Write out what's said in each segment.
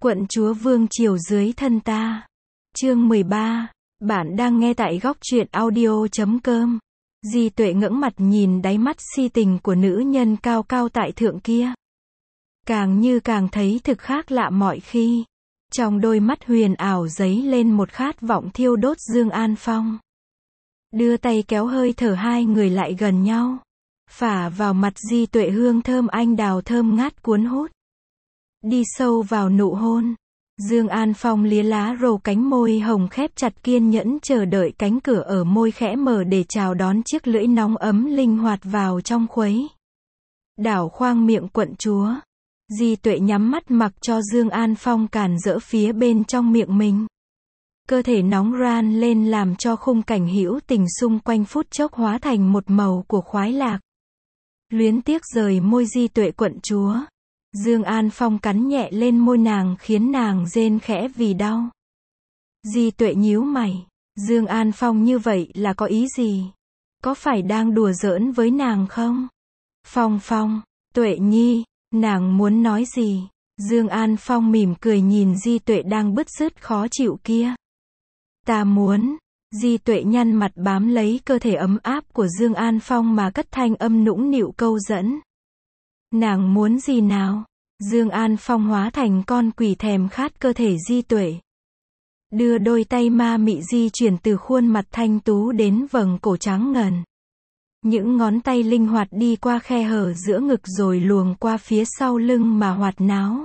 Quận chúa vương triều dưới thân ta. Chương 13. Bạn đang nghe tại góc truyện audio.com. Di Tuệ ngẩng mặt nhìn đáy mắt si tình của nữ nhân cao cao tại thượng kia. Càng như càng thấy thực khác lạ mọi khi. Trong đôi mắt huyền ảo dấy lên một khát vọng thiêu đốt Dương An Phong. Đưa tay kéo hơi thở hai người lại gần nhau. Phả vào mặt Di Tuệ hương thơm anh đào thơm ngát cuốn hút. Đi sâu vào nụ hôn. Dương An Phong lia lá rồ cánh môi hồng khép chặt kiên nhẫn chờ đợi cánh cửa ở môi khẽ mở để chào đón chiếc lưỡi nóng ấm linh hoạt vào trong khuấy. Đảo khoang miệng quận chúa. Di Tuệ nhắm mắt mặc cho Dương An Phong càn rỡ phía bên trong miệng mình. Cơ thể nóng ran lên làm cho khung cảnh hữu tình xung quanh phút chốc hóa thành một màu của khoái lạc. Luyến tiếc rời môi Di Tuệ quận chúa. Dương An Phong cắn nhẹ lên môi nàng khiến nàng rên khẽ vì đau. Di Tuệ nhíu mày. Dương An Phong như vậy là có ý gì? Có phải đang đùa giỡn với nàng không? Phong, Tuệ nhi, nàng muốn nói gì? Dương An Phong mỉm cười nhìn Di Tuệ đang bứt rứt khó chịu kia. Ta muốn. Di Tuệ nhăn mặt bám lấy cơ thể ấm áp của Dương An Phong mà cất thanh âm nũng nịu câu dẫn. Nàng muốn gì nào? Dương An Phong hóa thành con quỷ thèm khát cơ thể Di Tuệ. Đưa đôi tay ma mị di chuyển từ khuôn mặt thanh tú đến vầng cổ trắng ngần. Những ngón tay linh hoạt đi qua khe hở giữa ngực rồi luồn qua phía sau lưng mà hoạt náo.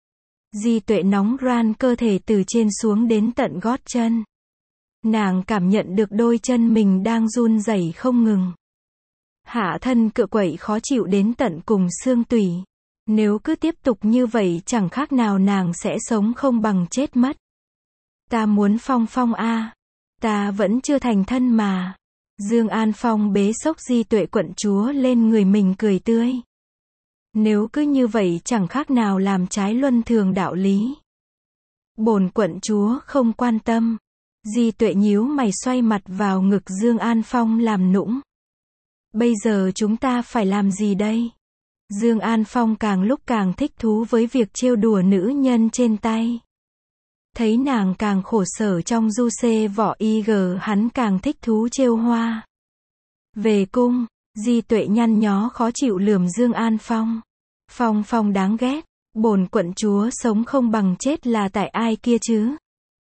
Di Tuệ nóng ran cơ thể từ trên xuống đến tận gót chân. Nàng cảm nhận được đôi chân mình đang run rẩy không ngừng. Hạ thân cựa quậy khó chịu đến tận cùng xương tủy. Nếu cứ tiếp tục như vậy chẳng khác nào nàng sẽ sống không bằng chết mất. Ta muốn Phong a. Ta vẫn chưa thành thân mà. Dương An Phong bế xốc Di Tuệ quận chúa lên người mình cười tươi. Nếu cứ như vậy chẳng khác nào làm trái luân thường đạo lý. Bổn quận chúa không quan tâm. Di Tuệ nhíu mày xoay mặt vào ngực Dương An Phong làm nũng. Bây giờ chúng ta phải làm gì đây? Dương An Phong càng lúc càng thích thú với việc trêu đùa nữ nhân trên tay. Thấy nàng càng khổ sở trong du xê vỏ IG hắn càng thích thú trêu hoa. Về cung, Di Tuệ nhăn nhó khó chịu lườm Dương An Phong. Phong đáng ghét, bổn quận chúa sống không bằng chết là tại ai kia chứ?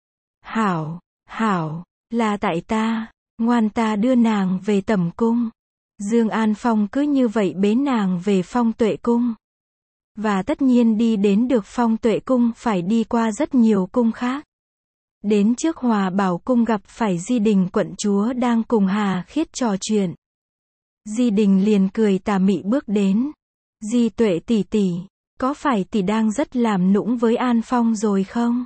Hảo, là tại ta, ngoan ta đưa nàng về tẩm cung. Dương An Phong cứ như vậy bế nàng về Phong Tuệ cung. Và tất nhiên đi đến được Phong Tuệ cung phải đi qua rất nhiều cung khác. Đến trước Hòa Bảo cung gặp phải Di Đình quận chúa đang cùng Hà Khiết trò chuyện. Di Đình liền cười tà mị bước đến. Di Tuệ tỷ tỷ, có phải tỷ đang rất làm nũng với An Phong rồi không?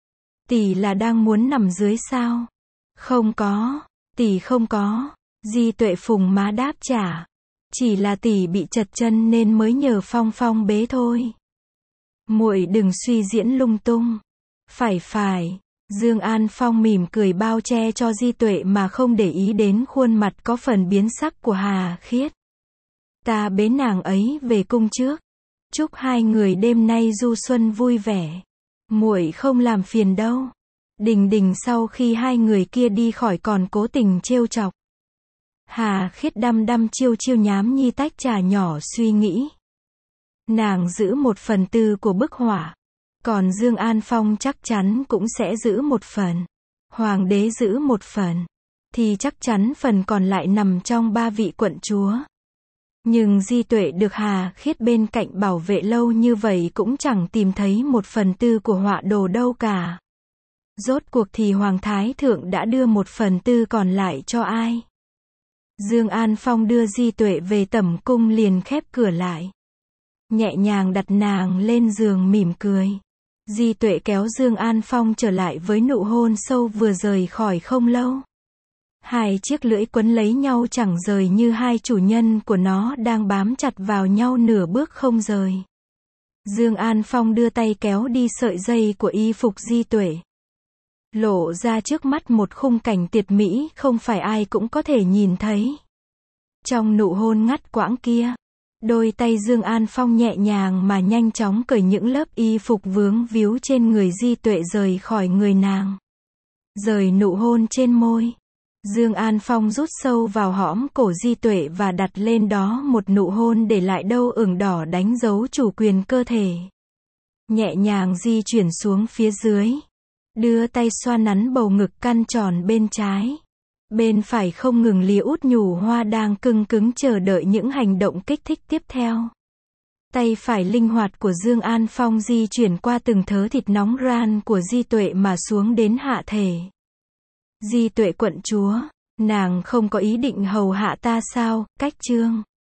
Tỷ là đang muốn nằm dưới sao? Không có, tỷ không có. Di Tuệ phùng má đáp trả. Chỉ là tỷ bị chật chân nên mới nhờ Phong bế thôi. Muội đừng suy diễn lung tung. Phải. Dương An Phong mỉm cười bao che cho Di Tuệ mà không để ý đến khuôn mặt có phần biến sắc của Hà Khiết. Ta bế nàng ấy về cung trước. Chúc hai người đêm nay du xuân vui vẻ. Muội không làm phiền đâu. Đình sau khi hai người kia đi khỏi còn cố tình trêu chọc. Hà Khiết đăm chiêu nhám nhi tách trà nhỏ suy nghĩ. Nàng giữ 1/4 của bức họa. Còn Dương An Phong chắc chắn cũng sẽ giữ 1 phần. Hoàng đế giữ 1 phần. Thì chắc chắn phần còn lại nằm trong 3 vị quận chúa. Nhưng Di Tuệ được Hà Khiết bên cạnh bảo vệ lâu như vậy cũng chẳng tìm thấy 1/4 của họa đồ đâu cả. Rốt cuộc thì Hoàng Thái Thượng đã đưa 1/4 còn lại cho ai? Dương An Phong đưa Di Tuệ về tẩm cung liền khép cửa lại. Nhẹ nhàng đặt nàng lên giường mỉm cười. Di Tuệ kéo Dương An Phong trở lại với nụ hôn sâu vừa rời khỏi không lâu. Hai chiếc lưỡi quấn lấy nhau chẳng rời như hai chủ nhân của nó đang bám chặt vào nhau nửa bước không rời. Dương An Phong đưa tay kéo đi sợi dây của y phục Di Tuệ. Lộ ra trước mắt một khung cảnh tuyệt mỹ không phải ai cũng có thể nhìn thấy. Trong nụ hôn ngắt quãng kia, Đôi tay Dương An Phong nhẹ nhàng mà nhanh chóng cởi những lớp y phục vướng víu trên người Di Tuệ rời khỏi người nàng. Rời nụ hôn trên môi. Dương An Phong rút sâu vào hõm cổ Di Tuệ và đặt lên đó một nụ hôn để lại đâu ửng đỏ đánh dấu chủ quyền cơ thể. Nhẹ nhàng di chuyển xuống phía dưới. Đưa tay xoa nắn bầu ngực căn tròn bên trái. Bên phải không ngừng lìa út nhù hoa đang cưng cứng chờ đợi những hành động kích thích tiếp theo. Tay phải linh hoạt của Dương An Phong di chuyển qua từng thớ thịt nóng ran của Di Tuệ mà xuống đến hạ thể. Di Tuệ quận chúa, nàng không có ý định hầu hạ ta sao, Cách Chương.